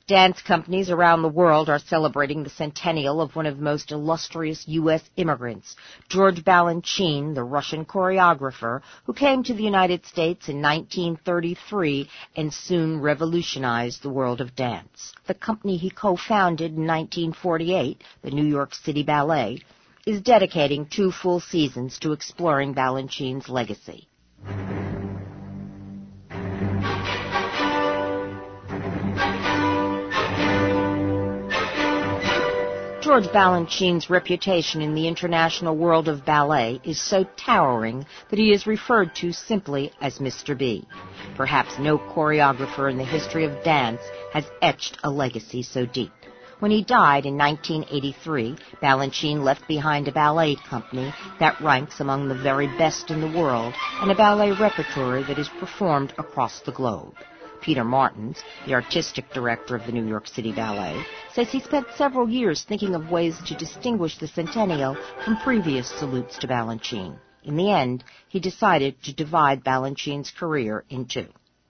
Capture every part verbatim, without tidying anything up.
Dance companies around the world are celebrating the centennial of one of the most illustrious U S immigrants, George Balanchine, the Russian choreographer, who came to the United States in nineteen thirty-three and soon revolutionized the world of dance. The company he co-founded in nineteen forty-eight, the New York City Ballet, is dedicating two full seasons to exploring Balanchine's legacy. George Balanchine's reputation in the international world of ballet is so towering that he is referred to simply as Mister B. Perhaps no choreographer in the history of dance has etched a legacy so deep. When he died in nineteen eighty-three, Balanchine left behind a ballet company that ranks among the very best in the world and a ballet repertory that is performed across the globe. Peter Martins, the artistic director of the New York City Ballet, says he spent several years thinking of ways to distinguish the centennial from previous salutes to Balanchine. In the end, he decided to divide Balanchine's career in two.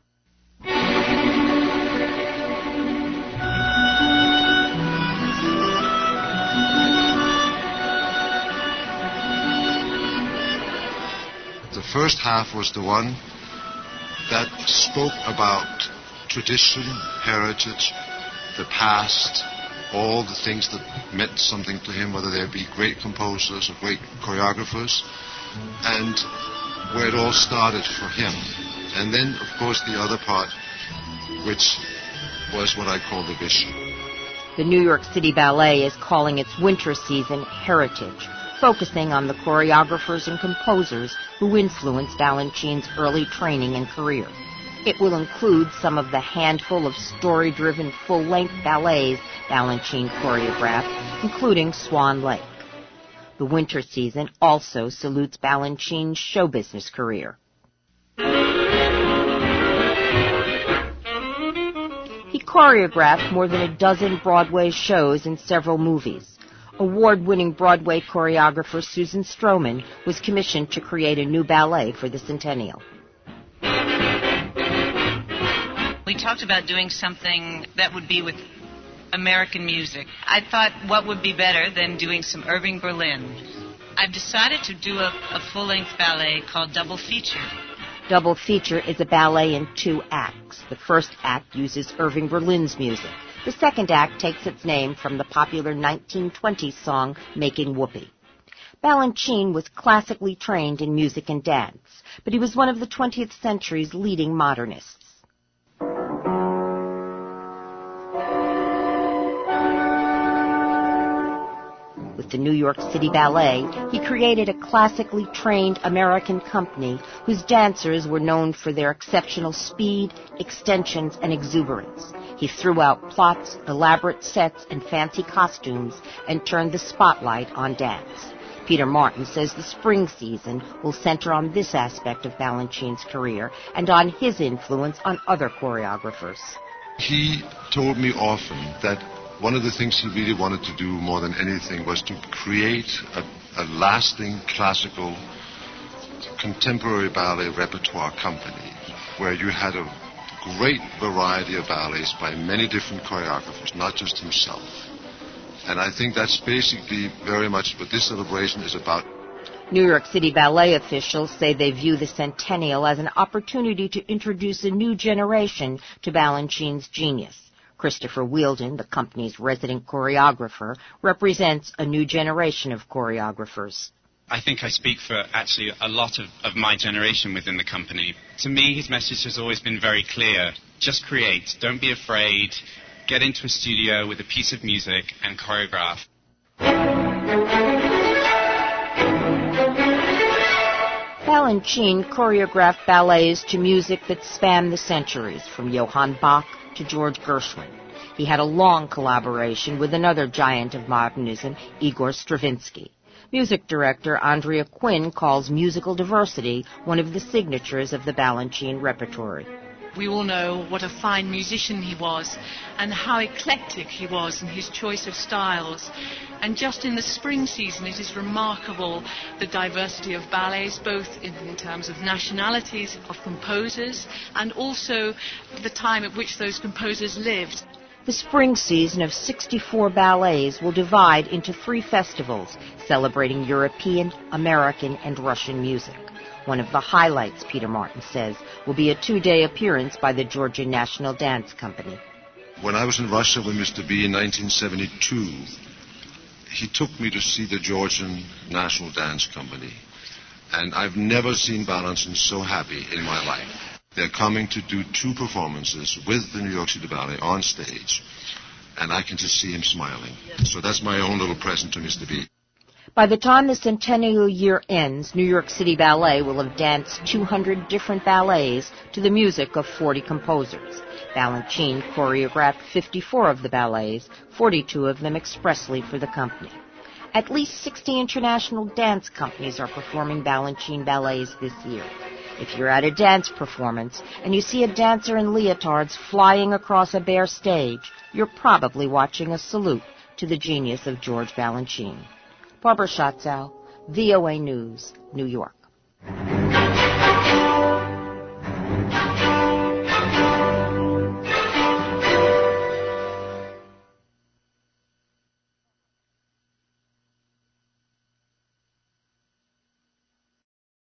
The first half was the one that spoke about tradition, heritage, the past, all the things that meant something to him, whether they be great composers or great choreographers, and where it all started for him. And then, of course, the other part, which was what I call the vision. The New York City Ballet is calling its winter season Heritage, focusing on the choreographers and composers who influenced Balanchine's early training and career. It will include some of the handful of story-driven full-length ballets Balanchine choreographed, including Swan Lake. The winter season also salutes Balanchine's show business career. He choreographed more than a dozen Broadway shows and several movies. Award-winning Broadway choreographer Susan Stroman was commissioned to create a new ballet for the centennial. We talked about doing something that would be with American music. I thought, what would be better than doing some Irving Berlin? I've decided to do a, a full-length ballet called Double Feature. Double Feature is a ballet in two acts. The first act uses Irving Berlin's music. The second act takes its name from the popular nineteen twenties song, Making Whoopee. Balanchine was classically trained in music and dance, but he was one of the twentieth century's leading modernists. With the New York City Ballet, he created a classically trained American company whose dancers were known for their exceptional speed, extensions, and exuberance. He threw out plots, elaborate sets, and fancy costumes and turned the spotlight on dance. Peter Martin says the spring season will center on this aspect of Balanchine's career and on his influence on other choreographers. He told me often that one of the things he really wanted to do more than anything was to create a, a lasting classical contemporary ballet repertoire company where you had a great variety of ballets by many different choreographers, not just himself. And I think that's basically very much what this celebration is about. New York City Ballet officials say they view the centennial as an opportunity to introduce a new generation to Balanchine's genius. Christopher Wheeldon, the company's resident choreographer, represents a new generation of choreographers. I think I speak for actually a lot of, of my generation within the company. To me, his message has always been very clear. Just create. Don't be afraid. Get into a studio with a piece of music and choreograph. Balanchine choreographed ballets to music that spanned the centuries, from Johann Bach to George Gershwin. He had a long collaboration with another giant of modernism, Igor Stravinsky. Music director Andrea Quinn calls musical diversity one of the signatures of the Balanchine repertory. We all know what a fine musician he was and how eclectic he was in his choice of styles. And just in the spring season, it is remarkable the diversity of ballets, both in, in terms of nationalities of composers and also the time at which those composers lived. The spring season of sixty-four ballets will divide into three festivals celebrating European, American, and Russian music. One of the highlights, Peter Martin says, will be a two-day appearance by the Georgian National Dance Company. When I was in Russia with Mister B in nineteen seventy-two, he took me to see the Georgian National Dance Company. And I've never seen Balanchine so happy in my life. They're coming to do two performances with the New York City Ballet on stage, and I can just see him smiling. So that's my own little present to Mister B. By the time the centennial year ends, New York City Ballet will have danced two hundred different ballets to the music of forty composers. Balanchine choreographed fifty-four of the ballets, forty-two of them expressly for the company. At least sixty international dance companies are performing Balanchine ballets this year. If you're at a dance performance and you see a dancer in leotards flying across a bare stage, you're probably watching a salute to the genius of George Balanchine. Barbara Schatzow, V O A News, New York.